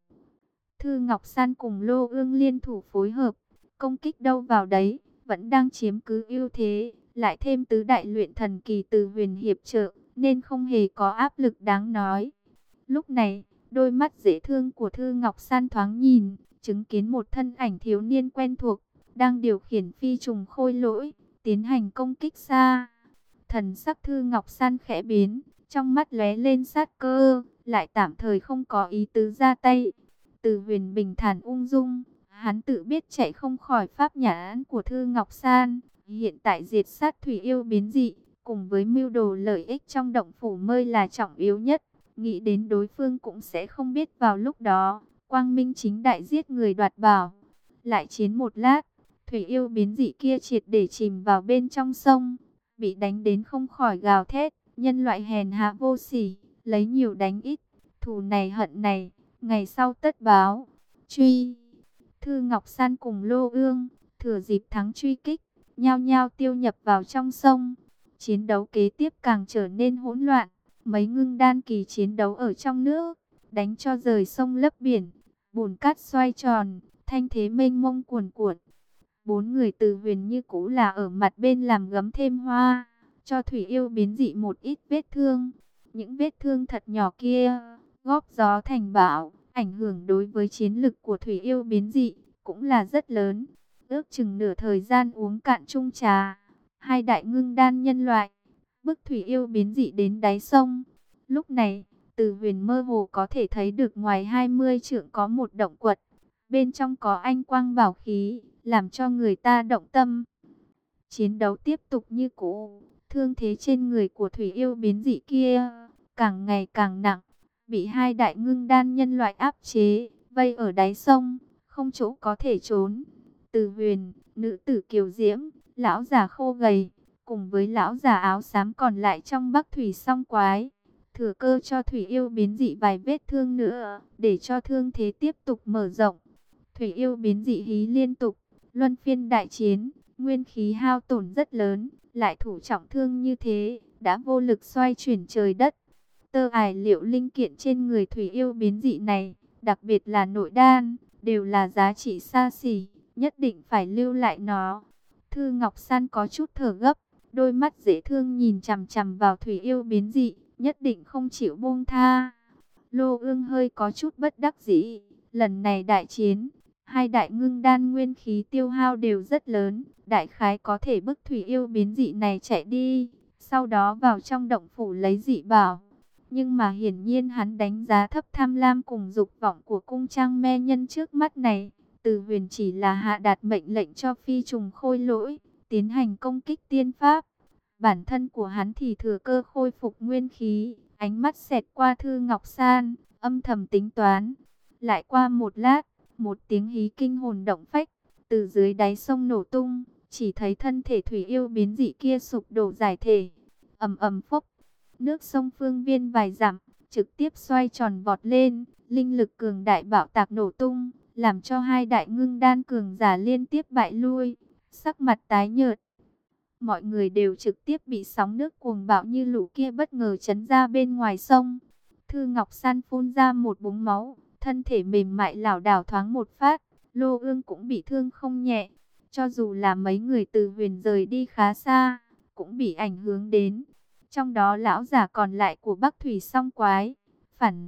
Thư Ngọc San cùng Lô Ương liên thủ phối hợp, công kích đâu vào đấy, vẫn đang chiếm cứ ưu thế, lại thêm tứ đại luyện thần kỳ Từ Huyền hiệp trợ, nên không hề có áp lực đáng nói. Lúc này, đôi mắt dễ thương của Thư Ngọc San thoáng nhìn, chứng kiến một thân ảnh thiếu niên quen thuộc, đang điều khiển phi trùng khôi lỗi, tiến hành công kích xa. Thần sắc Thư Ngọc San khẽ biến, trong mắt lóe lên sát cơ, lại tạm thời không có ý tứ ra tay. Từ Huyền bình thản ung dung, hắn tự biết chạy không khỏi pháp nhãn của Thư Ngọc San. Hiện tại diệt sát thủy yêu biến dị, cùng với mưu đồ lợi ích trong động phủ mới là trọng yếu nhất. Nghĩ đến đối phương cũng sẽ không biết vào lúc đó, quang minh chính đại giết người đoạt bảo. Lại chiến một lát, thủy yêu biến dị kia triệt để chìm vào bên trong sông, bị đánh đến không khỏi gào thét, nhân loại hèn hạ vô sỉ, lấy nhiều đánh ít, thù này hận này, ngày sau tất báo. Truy, Thư Ngọc San cùng Lô Ương, thừa dịp thắng truy kích, nhao nhao tiêu nhập vào trong sông. Chiến đấu kế tiếp càng trở nên hỗn loạn, mấy ngưng đan kỳ chiến đấu ở trong nước, đánh cho rời sông lấp biển, bùn cát xoay tròn, thanh thế mênh mông cuồn cuộn. Bốn người Từ Huyền như cũ là ở mặt bên làm gấm thêm hoa, cho thủy yêu biến dị một ít vết thương. Những vết thương thật nhỏ kia, góp gió thành bão, ảnh hưởng đối với chiến lực của thủy yêu biến dị, cũng là rất lớn. Ước chừng nửa thời gian uống cạn chung trà, hai đại ngưng đan nhân loại, bức thủy yêu biến dị đến đáy sông. Lúc này, Từ Huyền mơ hồ có thể thấy được ngoài hai mươi trượng có một động quật. bên trong có anh quang bảo khí, làm cho người ta động tâm. Chiến đấu tiếp tục như cũ, thương thế trên người của thủy yêu biến dị kia càng ngày càng nặng, bị hai đại ngưng đan nhân loại áp chế, vây ở đáy sông, không chỗ có thể trốn. Từ Huyền, nữ tử kiều diễm, lão già khô gầy, cùng với lão già áo xám còn lại trong Bắc Thủy Song Quái, thừa cơ cho thủy yêu biến dị vài vết thương nữa, để cho thương thế tiếp tục mở rộng. Thủy yêu biến dị hí liên tục, luân phiên đại chiến, nguyên khí hao tổn rất lớn, lại thủ trọng thương như thế, đã vô lực xoay chuyển trời đất. Tơ ải liệu linh kiện trên người thủy yêu biến dị này, đặc biệt là nội đan, đều là giá trị xa xỉ, nhất định phải lưu lại nó. Thư Ngọc San có chút thở gấp, đôi mắt dễ thương nhìn chằm chằm vào thủy yêu biến dị, nhất định không chịu buông tha. Lô Ương hơi có chút bất đắc dĩ, lần này đại chiến, hai đại ngưng đan nguyên khí tiêu hao đều rất lớn, đại khái có thể bức thủy yêu biến dị này chạy đi, sau đó vào trong động phủ lấy dị bảo. Nhưng mà hiển nhiên hắn đánh giá thấp tham lam cùng dục vọng của cung trang me nhân trước mắt này. Từ Huyền chỉ là hạ đạt mệnh lệnh cho phi trùng khôi lỗi, tiến hành công kích tiên pháp. Bản thân của hắn thì thừa cơ khôi phục nguyên khí, ánh mắt xẹt qua Thư Ngọc San, âm thầm tính toán. Lại qua một lát, một tiếng hí kinh hồn động phách, từ dưới đáy sông nổ tung, chỉ thấy thân thể thủy yêu biến dị kia sụp đổ giải thể. Ầm ầm phốc, nước sông phương viên vài dặm, trực tiếp xoay tròn vọt lên, linh lực cường đại bạo tạc nổ tung, làm cho hai đại ngưng đan cường giả liên tiếp bại lui, sắc mặt tái nhợt. Mọi người đều trực tiếp bị sóng nước cuồng bạo như lũ kia bất ngờ chấn ra bên ngoài sông. Thư Ngọc San phun ra một búng máu, thân thể mềm mại lảo đảo thoáng một phát. Lô Ương cũng bị thương không nhẹ, cho dù là mấy người từ Huyền rời đi khá xa, cũng bị ảnh hưởng đến. Trong đó lão già còn lại của Bắc Thủy Song Quái, phản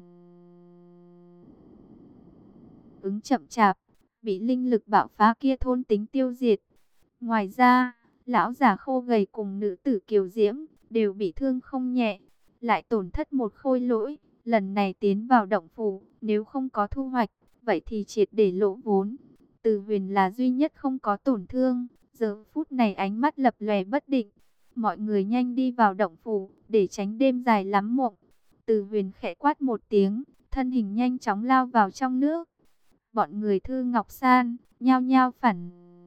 ứng chậm chạp, bị linh lực bạo phá kia thôn tính tiêu diệt. Ngoài ra, lão già khô gầy cùng nữ tử kiều diễm đều bị thương không nhẹ, lại tổn thất một khôi lỗi. Lần này tiến vào động phủ, nếu không có thu hoạch, vậy thì triệt để lỗ vốn. Từ Huyền là duy nhất không có tổn thương, giờ phút này ánh mắt lập lòe bất định. Mọi người nhanh đi vào động phủ, để tránh đêm dài lắm mộng. Từ Huyền khẽ quát một tiếng, thân hình nhanh chóng lao vào trong nước. Bọn người Thư Ngọc San, nhao nhao phản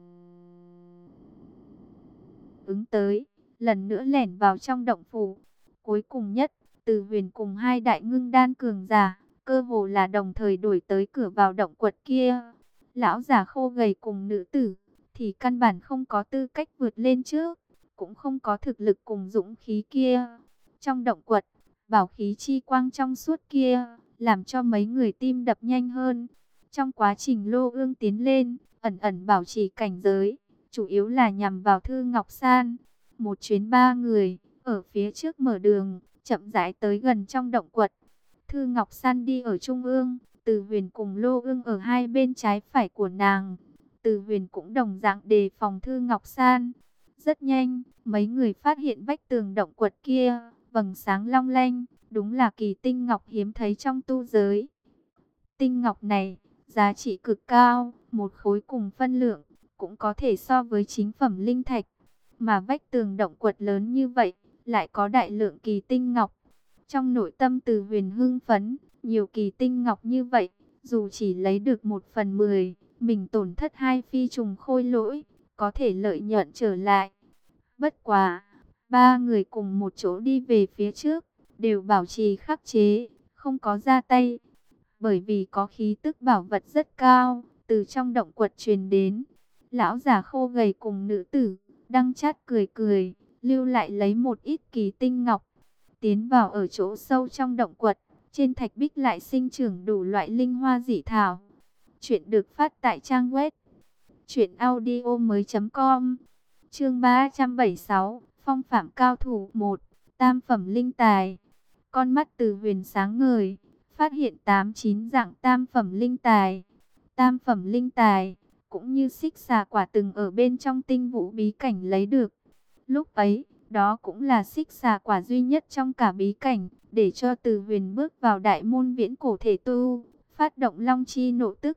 ứng tới, lần nữa lẻn vào trong động phủ. Cuối cùng nhất, Từ Huyền cùng hai đại ngưng đan cường giả, cơ hồ là đồng thời đuổi tới cửa vào động quật kia. Lão già khô gầy cùng nữ tử, thì căn bản không có tư cách vượt lên trước, cũng không có thực lực cùng dũng khí kia. Trong động quật, bảo khí chi quang trong suốt kia, làm cho mấy người tim đập nhanh hơn. Trong quá trình Lô Ương tiến lên, ẩn ẩn bảo trì cảnh giới, chủ yếu là nhằm vào Thư Ngọc San. Một chuyến ba người, ở phía trước mở đường, chậm rãi tới gần trong động quật. Thư Ngọc San đi ở trung ương, Từ Huyền cùng Lô Ương ở hai bên trái phải của nàng. Từ Huyền cũng đồng dạng đề phòng Thư Ngọc San. Rất nhanh, mấy người phát hiện vách tường động quật kia, vầng sáng long lanh, đúng là kỳ tinh ngọc hiếm thấy trong tu giới. Tinh ngọc này, giá trị cực cao, một khối cùng phân lượng, cũng có thể so với chính phẩm linh thạch. Mà vách tường động quật lớn như vậy, lại có đại lượng kỳ tinh ngọc. Trong nội tâm Từ Huyền hưng phấn, nhiều kỳ tinh ngọc như vậy, dù chỉ lấy được một phần mười, mình tổn thất hai phi trùng khôi lỗi, có thể lợi nhuận trở lại. Bất quá, ba người cùng một chỗ đi về phía trước, đều bảo trì khắc chế, không có ra tay. Bởi vì có khí tức bảo vật rất cao, từ trong động quật truyền đến. Lão già khô gầy cùng nữ tử, đăng chát cười cười, lưu lại lấy một ít kỳ tinh ngọc. Tiến vào ở chỗ sâu trong động quật, trên thạch bích lại sinh trưởng đủ loại linh hoa dị thảo. Chuyện được phát tại trang web truyện audio mới com. Chương ba trăm bảy mươi sáu, Phong phạm cao thủ một, tam phẩm linh tài. Con mắt Từ Huyền sáng ngời, phát hiện tám chín dạng tam phẩm linh tài. Tam phẩm linh tài, cũng như xích xà quả từng ở bên trong tinh vũ bí cảnh lấy được. Lúc ấy, đó cũng là xích xà quả duy nhất trong cả bí cảnh, để cho Từ Huyền bước vào đại môn viễn cổ thể tu, phát động long chi nộ tức.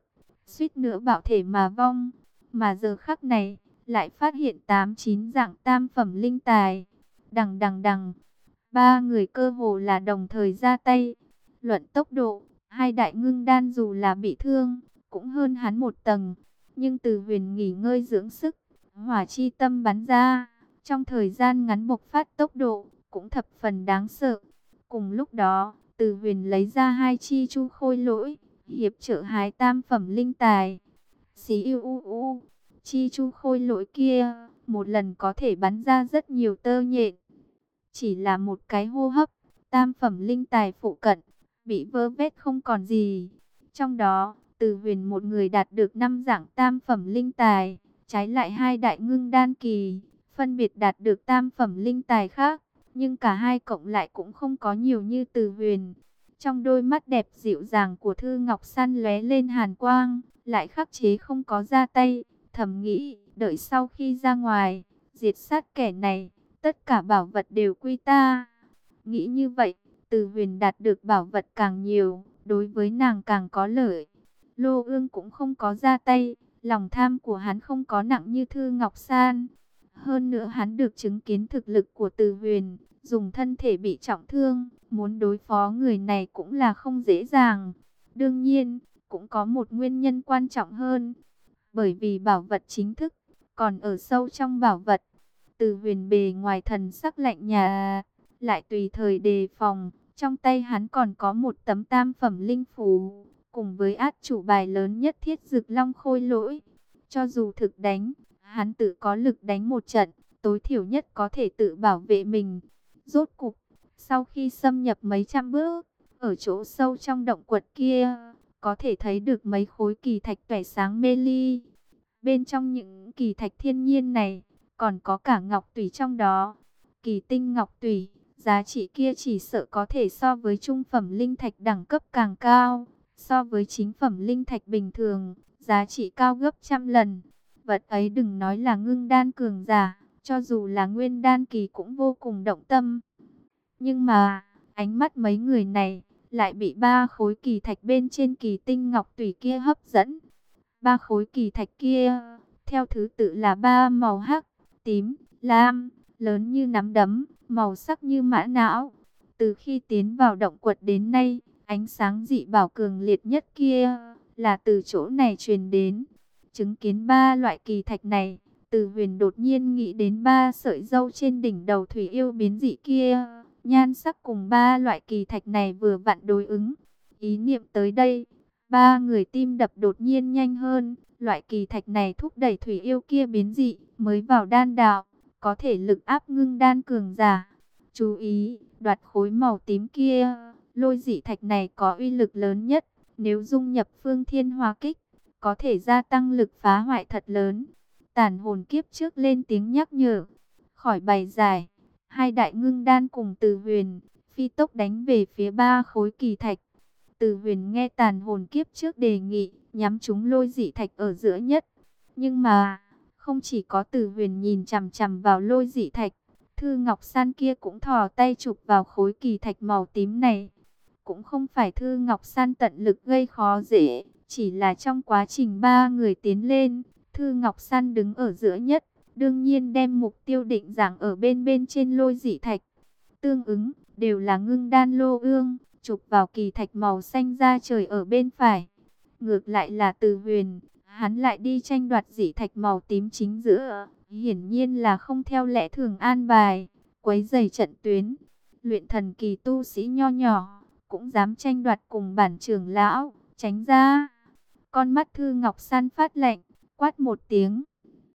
suýt nữa bạo thể mà vong. Mà giờ khắc này, lại phát hiện tám chín dạng tam phẩm linh tài. Đằng đằng đằng, ba người cơ hồ là đồng thời ra tay. Luận tốc độ, hai đại ngưng đan dù là bị thương, cũng hơn hắn một tầng. Nhưng Từ Huyền nghỉ ngơi dưỡng sức, hỏa chi tâm bắn ra, trong thời gian ngắn bộc phát tốc độ, cũng thập phần đáng sợ. Cùng lúc đó, Từ Huyền lấy ra hai chi chu khôi lỗi, hiệp trợ hái tam phẩm linh tài. Xí u u u, chi chu khôi lỗi kia, một lần có thể bắn ra rất nhiều tơ nhện. Chỉ là một cái hô hấp, tam phẩm linh tài phụ cận, bị vơ vét không còn gì. Trong đó, Từ Huyền một người đạt được năm dạng tam phẩm linh tài, trái lại hai đại ngưng đan kỳ, phân biệt đạt được tam phẩm linh tài khác. Nhưng cả hai cộng lại cũng không có nhiều như Từ Huyền. Trong đôi mắt đẹp dịu dàng của Thư Ngọc San lóe lên hàn quang, lại khắc chế không có ra tay, thầm nghĩ, đợi sau khi ra ngoài, diệt sát kẻ này, tất cả bảo vật đều quy ta. Nghĩ như vậy, Từ Huyền đạt được bảo vật càng nhiều, đối với nàng càng có lợi. Lô Ương cũng không có ra tay, lòng tham của hắn không có nặng như Thư Ngọc San. Hơn nữa hắn được chứng kiến thực lực của Từ Huyền, dùng thân thể bị trọng thương, muốn đối phó người này cũng là không dễ dàng. Đương nhiên, cũng có một nguyên nhân quan trọng hơn, bởi vì bảo vật chính thức còn ở sâu trong bảo vật. Từ Huyền bề ngoài thần sắc lạnh nhạt, lại tùy thời đề phòng. Trong tay hắn còn có một tấm tam phẩm linh phù, cùng với át chủ bài lớn nhất Thiết Dực Long khôi lỗi. Cho dù thực đánh, hắn tự có lực đánh một trận, tối thiểu nhất có thể tự bảo vệ mình. Rốt cục, sau khi xâm nhập mấy trăm bước, ở chỗ sâu trong động quật kia, có thể thấy được mấy khối kỳ thạch tỏa sáng mê ly. Bên trong những kỳ thạch thiên nhiên này, còn có cả ngọc tủy trong đó. Kỳ tinh ngọc tủy, giá trị kia chỉ sợ có thể so với trung phẩm linh thạch đẳng cấp càng cao. So với chính phẩm linh thạch bình thường, giá trị cao gấp trăm lần. Vật ấy đừng nói là ngưng đan cường giả, cho dù là nguyên đan kỳ cũng vô cùng động tâm. Nhưng mà, ánh mắt mấy người này lại bị ba khối kỳ thạch bên trên kỳ tinh ngọc tủy kia hấp dẫn. Ba khối kỳ thạch kia, theo thứ tự là ba màu hắc, tím, lam, lớn như nắm đấm, màu sắc như mã não. Từ khi tiến vào động quật đến nay, ánh sáng dị bảo cường liệt nhất kia là từ chỗ này truyền đến. Chứng kiến ba loại kỳ thạch này, Từ Huyền đột nhiên nghĩ đến ba sợi râu trên đỉnh đầu thủy yêu biến dị kia. Nhan sắc cùng ba loại kỳ thạch này vừa vặn đối ứng. Ý niệm tới đây, ba người tim đập đột nhiên nhanh hơn. Loại kỳ thạch này thúc đẩy thủy yêu kia biến dị, mới vào đan đạo, có thể lực áp ngưng đan cường giả. Chú ý, đoạt khối màu tím kia, lôi dị thạch này có uy lực lớn nhất. Nếu dung nhập phương thiên hoa kích, có thể gia tăng lực phá hoại thật lớn. Tản hồn kiếp trước lên tiếng nhắc nhở. Khỏi bài giải, hai đại ngưng đan cùng Từ Huyền phi tốc đánh về phía ba khối kỳ thạch. Từ Huyền nghe tàn hồn kiếp trước đề nghị nhắm trúng lôi dị thạch ở giữa nhất. Nhưng mà, không chỉ có Từ Huyền nhìn chằm chằm vào lôi dị thạch, Thư Ngọc San kia cũng thò tay chụp vào khối kỳ thạch màu tím này. Cũng không phải Thư Ngọc San tận lực gây khó dễ, chỉ là trong quá trình ba người tiến lên, Thư Ngọc San đứng ở giữa nhất, đương nhiên đem mục tiêu định dạng ở bên bên trên lôi dị thạch. Tương ứng, đều là ngưng đan Lô Ương, chụp vào kỳ thạch màu xanh da trời ở bên phải. Ngược lại là Từ Huyền, hắn lại đi tranh đoạt dị thạch màu tím chính giữa, hiển nhiên là không theo lẽ thường an bài, quấy rầy trận tuyến. Luyện thần kỳ tu sĩ nho nhỏ, cũng dám tranh đoạt cùng bản trưởng lão, tránh ra. Con mắt Thư Ngọc San phát lạnh, quát một tiếng,